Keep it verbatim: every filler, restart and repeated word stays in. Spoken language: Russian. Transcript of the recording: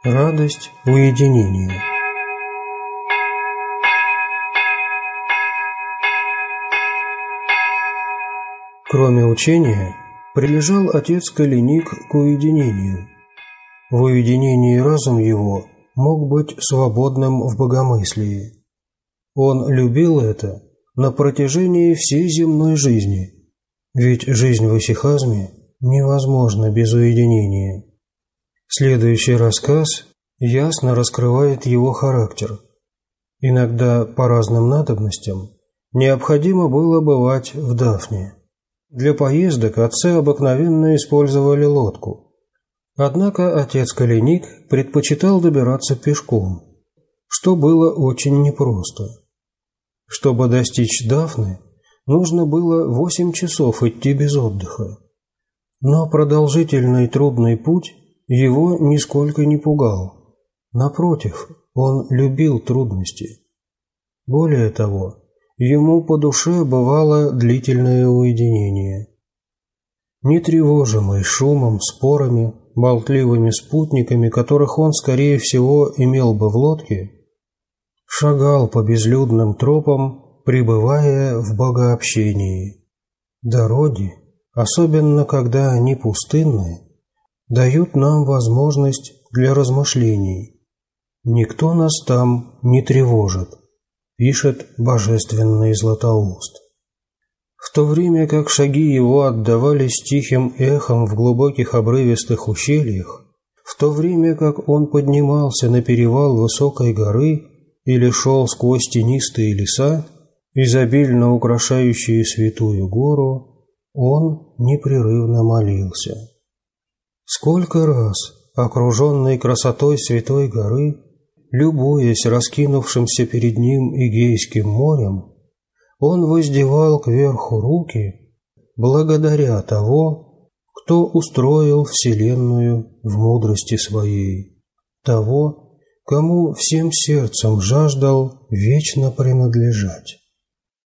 Радость уединения. Кроме учения, прилежал отец Калиник к уединению. В уединении разум его мог быть свободным в богомыслии. Он любил это на протяжении всей земной жизни, ведь жизнь в исихазме невозможна без уединения. Следующий рассказ ясно раскрывает его характер. Иногда по разным надобностям необходимо было бывать в Дафне. Для поездок отцы обыкновенно использовали лодку. Однако отец Калиник предпочитал добираться пешком, что было очень непросто. Чтобы достичь Дафны, нужно было восемь часов идти без отдыха. Но продолжительный и трудный путь его нисколько не пугал. Напротив, он любил трудности. Более того, ему по душе бывало длительное уединение. Нетревожимый шумом, спорами, болтливыми спутниками, которых он, скорее всего, имел бы в лодке, шагал по безлюдным тропам, пребывая в богообщении. Дороги, особенно когда они пустынные, дают нам возможность для размышлений. Никто нас там не тревожит, пишет божественный Златоуст. В то время как шаги его отдавались тихим эхом в глубоких обрывистых ущельях, в то время как он поднимался на перевал высокой горы или шел сквозь тенистые леса, изобильно украшающие святую гору, он непрерывно молился. Сколько раз, окруженный красотой святой горы, любуясь раскинувшимся перед ним Эгейским морем, он воздевал кверху руки, благодаря того, кто устроил вселенную в мудрости своей, того, кому всем сердцем жаждал вечно принадлежать.